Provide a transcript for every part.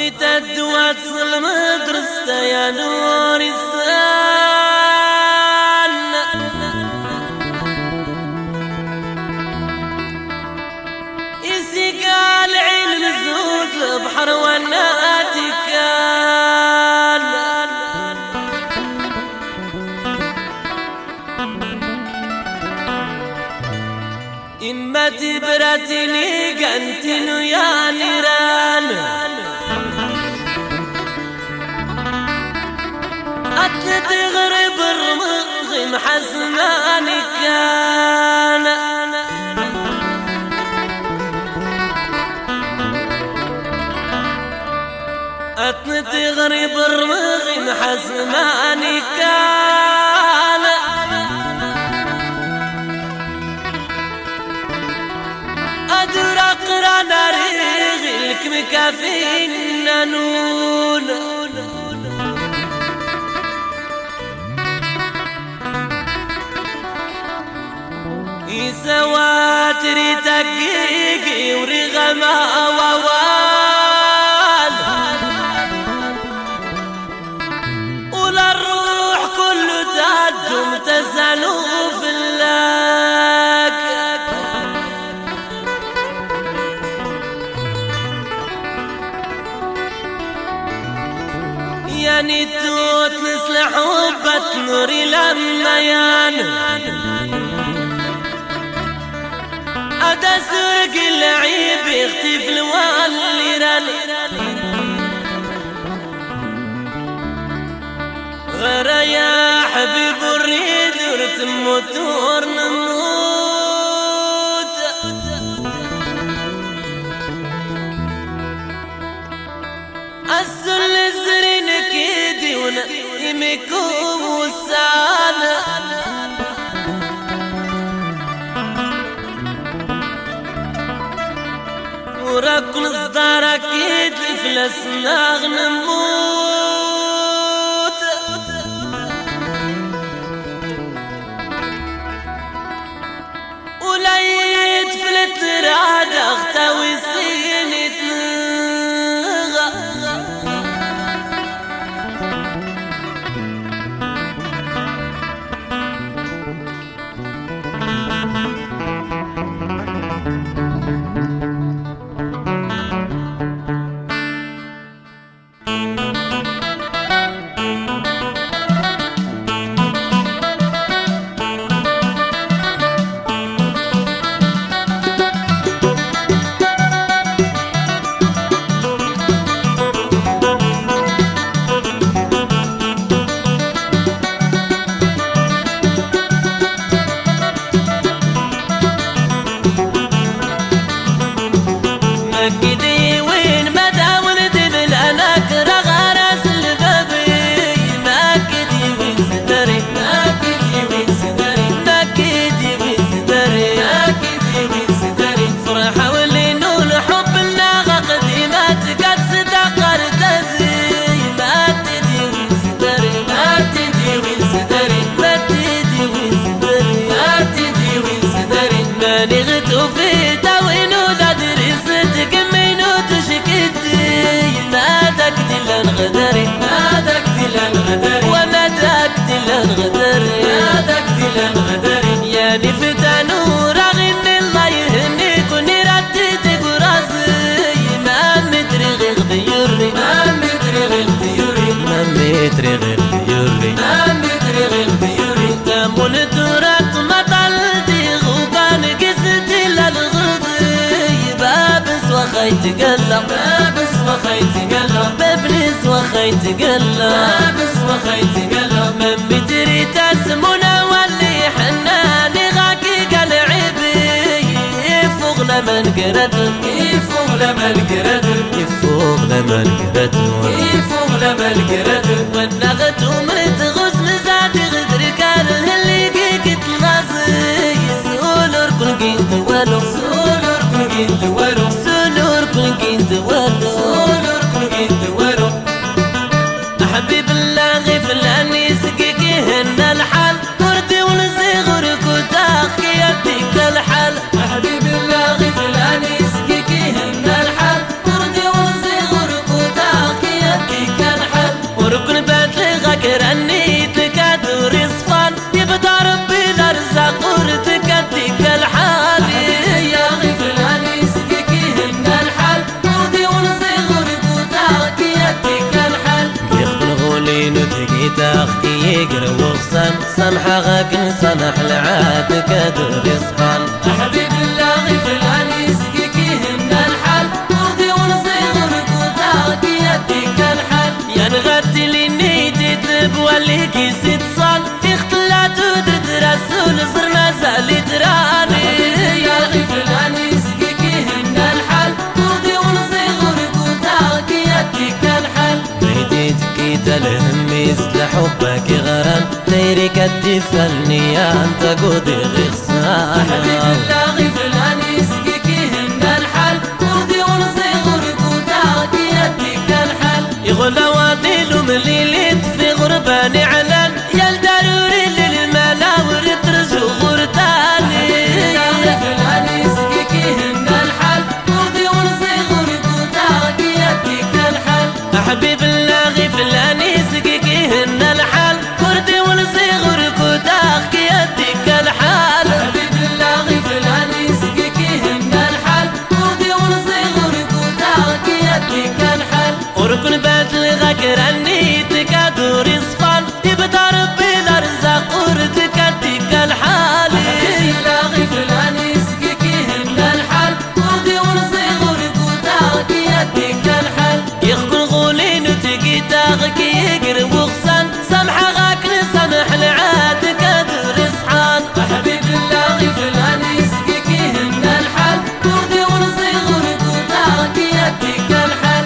طويت الدوات ظلم درسته يا نور السان يسقى العلم زود البحر والناتي كان إما تبرتني قنتن يا نيران تغرب الرمغ محزناني كان تغرب الرمغ محزناني كان أدرق رانا ريغلك مكافين نون سواتري تقيقي ورغما ووال وللروح كله تهدم تسألوا في اللاك يعني توت نسلح حبة نوري لما هذا سرق اللعيب يختف الوالي رالي غير يا حبيب الريد ورتم وتور نموت السل الزرين كيدي ونقيمكم والسالة وركن صدارك يتفلسنا نموت ولا يتفلت راد اختوي سيني مكدي وين مدى ولدي بالأناكر غرس البابي مكدي وين صدري مكدي وين صدري مكدي وين صدري مكدي وين صدري فرحة واللي نول حب الناغة قديمات قد صدقر تذي مكدي وين صدري مكدي وين صدري مكدي وين صدري مكدي وين صدري ماني غتو في توينو الغدري ما تقتل الغدري وما تقتل الغدري ما تقتل الغدري يا نفتا نور غن الله يهنيك ونردتك وراسي ما مدري غير خيوري ما مدري غير خيوري ما مدري غير خيوري ما مدري غير خيوري تمون ترات ما طلتي غوكان قستي للغضي بابس وخيت قلب بابس وخيت قلب بابلس وخيت قلب بابس وخيت قلب من مدري تسمونا واللي حناني غاكي قال عيبي يفوق لمن قرتل يفوق لمن قرتل يفوق لمن قرتل يفوق لمن قرتل والنغت ومن تغز مزاد غدر كان اللي قيك تلاصي سولور كل قيد ولو سولور كل قيد ولو سولور كل قيد ولو سولور كل قيد ولو حبيب الله غفل اني سقيك هن الحال وردي ونصغر كتاخ يديك الحال حبيب الله غفل اني سقيك هن الحال وردي ونصغر كتاخ سامحة غاك نسامح العاد كدر يصفان حبيب الله غفل أنيس كيهن الحال ودي ونصيغر كوتاك يديك الحال يا نغدي لي تذب واللي كيسي تصال في اختلاط ودرت رسول صر ما زال يدراني يا غفل أنيس كيهن الحال ودي ونصيغر كوتاك يديك الحال بيديتك تلهميز لحبك غران دايرك الدفلني انت قودي غصان حبيب الله غفل أنيس كيهن الحال ودي ونصيغر كوتاك يديك الحال يغلى واديل مليلت في غربان اعلان يا الداروري للملاور ترجو غرتاني يا غفل أنيس كيهن الحال ودي ونصيغر كوتاك يديك الحال حبيب الله غفل انيس كيهن الحال كردي ونصيغر كوتاك يديك الحال حبيب الله غفل أنيس كيهن الحال ودي ونصيغر كوتاك يديك الحال وركن بات لغاك رنيتك دور صفان يبدا ربي الارزاق وردك اديك الحال حبيب الله غفل أنيس كيهن الحال ودي ونصيغر كوتاك يديك الحال يخكن غولين وتقي تاغك يقرب وغسان سامحة غاك نسامح العاد كدر صحان حبيب الله غفل أنيس كيهن الحال ودي ونصيغر كوتاك يديك الحال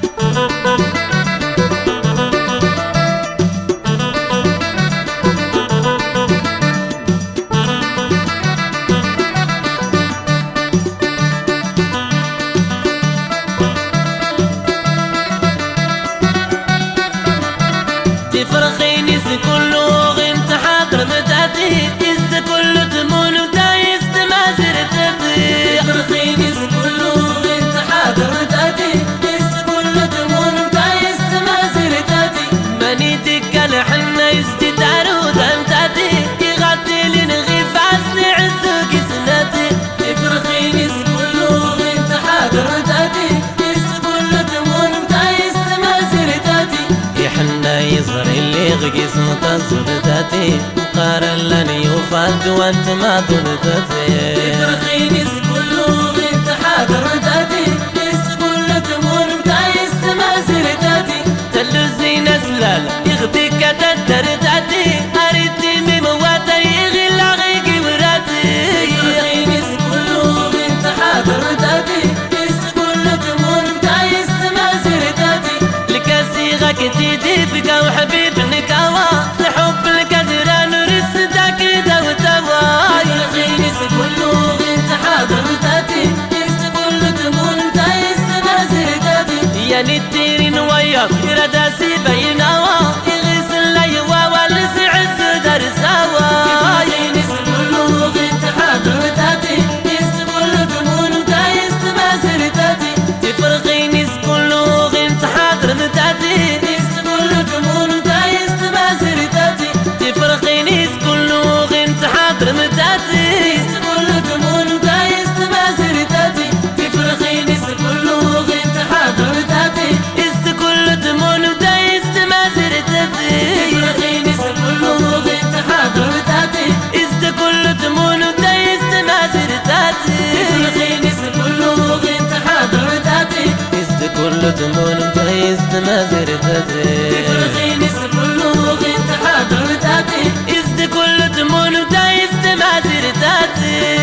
تفرخيني كله غنت حاضر متاتي يست كله تمون وتايست ما زرت تطيح ترخيني كله انت حاضر تاتي يست كله تمون وتايست ما زرتاتي منيتك الحنة يستي تعرود انتاتي يغطي لي نغيف عسلي عزوك سنتي ترخيني كله انت حاضر تاتي يست كله تمون وتايست ما زرتاتي يحنا يصغر اللي غقيس متصر تاتي مقارن لن يفاد وانت ما ضرتاتي ترخيني كله انت حاضر تاتي يست كله تمون وتايست ما زرتاتي تلو زين اسلال يغديك تدر تاتي اريتي ممواتي يغيلا غيقي وراتي ترخيني كله انت حاضر تاتي يست كله تمون وتايست ما زرتاتي لكاسي غاكتي ديفك وحبيب نكاوا لحب الكدران ورسدك دوتواي ترخيني كله انت حاضر تاتي يست كله تمون وتايست ما زرتاتي يا نتيرين وياك رداسي بيناوا يغيس الليوا والسي عز درساواي ترخيني كله انت حاضر تاتي يست كله تمون وتايست ما زرتاتي تفرقيني كله غنت حاضر متاتي يست كله تمون وتايست ما زرتاتي تفرقيني كله غنت حاضر متاتي يست كله تمون وتايست ما زرتاتي تفرخيني كله انت حاضر تاتي است كل تمون ودايست ما زرتاتي تفرخيني كله انت حاضر تاتي است كل تمون ودايست ما زرتاتي تفرخيني كله انت حاضر تاتي است كل تمون ودايست ما زرتاتي تفرخيني كله انت حاضر تاتي است كل تمون ودايست ما زرتاتي